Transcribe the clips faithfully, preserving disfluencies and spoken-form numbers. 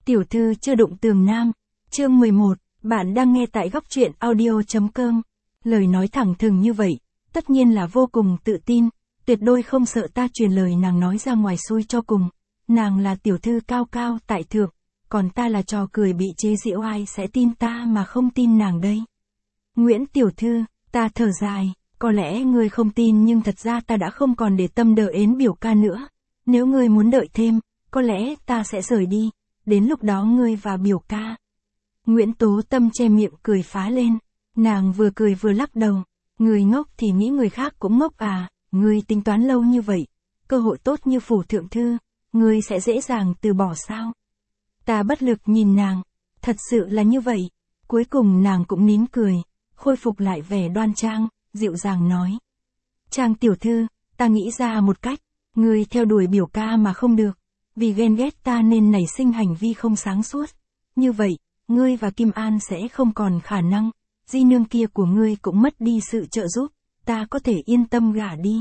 Tiểu thư chưa đụng tường nam. Chương mười một, bạn đang nghe tại góc truyện audio chấm com. Lời nói thẳng thừng như vậy, tất nhiên là vô cùng tự tin, tuyệt đối không sợ ta truyền lời nàng nói ra ngoài xui cho cùng. Nàng là tiểu thư cao cao tại thượng, còn ta là trò cười bị chế giễu, ai sẽ tin ta mà không tin nàng đây. Nguyễn tiểu thư, ta thở dài, có lẽ ngươi không tin nhưng thật ra ta đã không còn để tâm đợi ến biểu ca nữa. Nếu ngươi muốn đợi thêm, có lẽ ta sẽ rời đi, đến lúc đó ngươi và biểu ca. Nguyễn Tố Tâm che miệng cười phá lên, nàng vừa cười vừa lắc đầu, người ngốc thì nghĩ người khác cũng ngốc à, ngươi tính toán lâu như vậy, cơ hội tốt như phủ thượng thư, ngươi sẽ dễ dàng từ bỏ sao? Ta bất lực nhìn nàng, thật sự là như vậy, cuối cùng nàng cũng nín cười, khôi phục lại vẻ đoan trang, dịu dàng nói. Trang tiểu thư, ta nghĩ ra một cách, ngươi theo đuổi biểu ca mà không được, vì ghen ghét ta nên nảy sinh hành vi không sáng suốt, như vậy, ngươi và Kim An sẽ không còn khả năng, di nương kia của ngươi cũng mất đi sự trợ giúp, ta có thể yên tâm gả đi.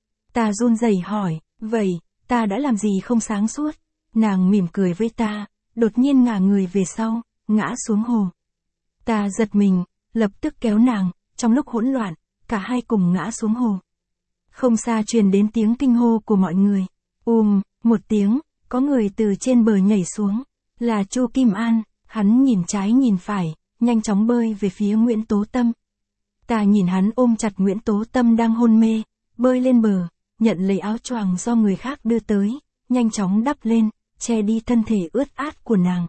Ta run rẩy hỏi, vậy, ta đã làm gì không sáng suốt? Nàng mỉm cười với ta, đột nhiên ngả người về sau, ngã xuống hồ. Ta giật mình, lập tức kéo nàng, trong lúc hỗn loạn, cả hai cùng ngã xuống hồ. Không xa truyền đến tiếng kinh hô của mọi người. Ùm, một tiếng, có người từ trên bờ nhảy xuống, là Chu Kim An, hắn nhìn trái nhìn phải, nhanh chóng bơi về phía Nguyễn Tố Tâm. Ta nhìn hắn ôm chặt Nguyễn Tố Tâm đang hôn mê, bơi lên bờ, nhận lấy áo choàng do người khác đưa tới, nhanh chóng đắp lên, che đi thân thể ướt át của nàng.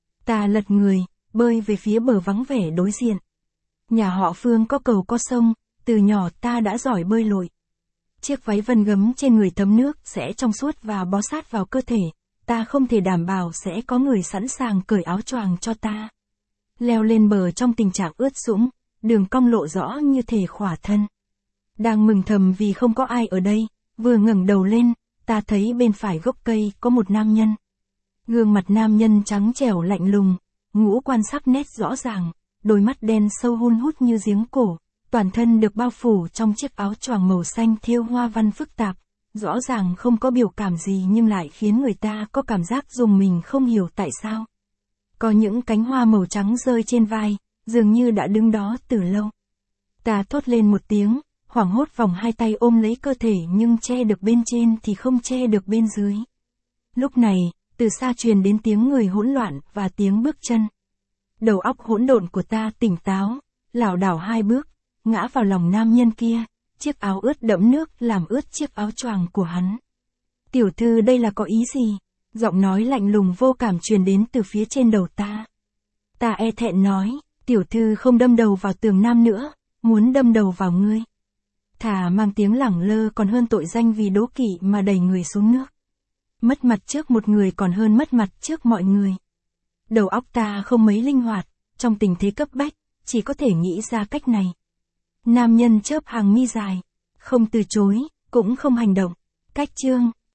Ta lật người, bơi về phía bờ vắng vẻ đối diện. Nhà họ Phương có cầu có sông, từ nhỏ ta đã giỏi bơi lội. Chiếc váy vân gấm trên người thấm nước sẽ trong suốt và bó sát vào cơ thể, ta không thể đảm bảo sẽ có người sẵn sàng cởi áo choàng cho ta. Leo lên bờ trong tình trạng ướt sũng, đường cong lộ rõ như thể khỏa thân. Đang mừng thầm vì không có ai ở đây, vừa ngẩng đầu lên, ta thấy bên phải gốc cây có một nam nhân. Gương mặt nam nhân trắng trẻo lạnh lùng, ngũ quan sắc nét rõ ràng, đôi mắt đen sâu hun hút như giếng cổ, toàn thân được bao phủ trong chiếc áo choàng màu xanh thêu hoa văn phức tạp, rõ ràng không có biểu cảm gì nhưng lại khiến người ta có cảm giác rùng mình không hiểu tại sao. Có những cánh hoa màu trắng rơi trên vai, dường như đã đứng đó từ lâu. Ta thốt lên một tiếng, hoảng hốt vòng hai tay ôm lấy cơ thể nhưng che được bên trên thì không che được bên dưới. Lúc này, từ xa truyền đến tiếng người hỗn loạn và tiếng bước chân. Đầu óc hỗn độn của ta tỉnh táo, lảo đảo hai bước, ngã vào lòng nam nhân kia, chiếc áo ướt đẫm nước làm ướt chiếc áo choàng của hắn. Tiểu thư đây là có ý gì? Giọng nói lạnh lùng vô cảm truyền đến từ phía trên đầu ta. Ta e thẹn nói, tiểu thư không đâm đầu vào tường nam nữa, muốn đâm đầu vào ngươi. Thà mang tiếng lẳng lơ còn hơn tội danh vì đố kỵ mà đẩy người xuống nước. Mất mặt trước một người còn hơn mất mặt trước mọi người. Đầu óc ta không mấy linh hoạt, trong tình thế cấp bách, chỉ có thể nghĩ ra cách này. Nam nhân chớp hàng mi dài, không từ chối, cũng không hành động. Cách chương,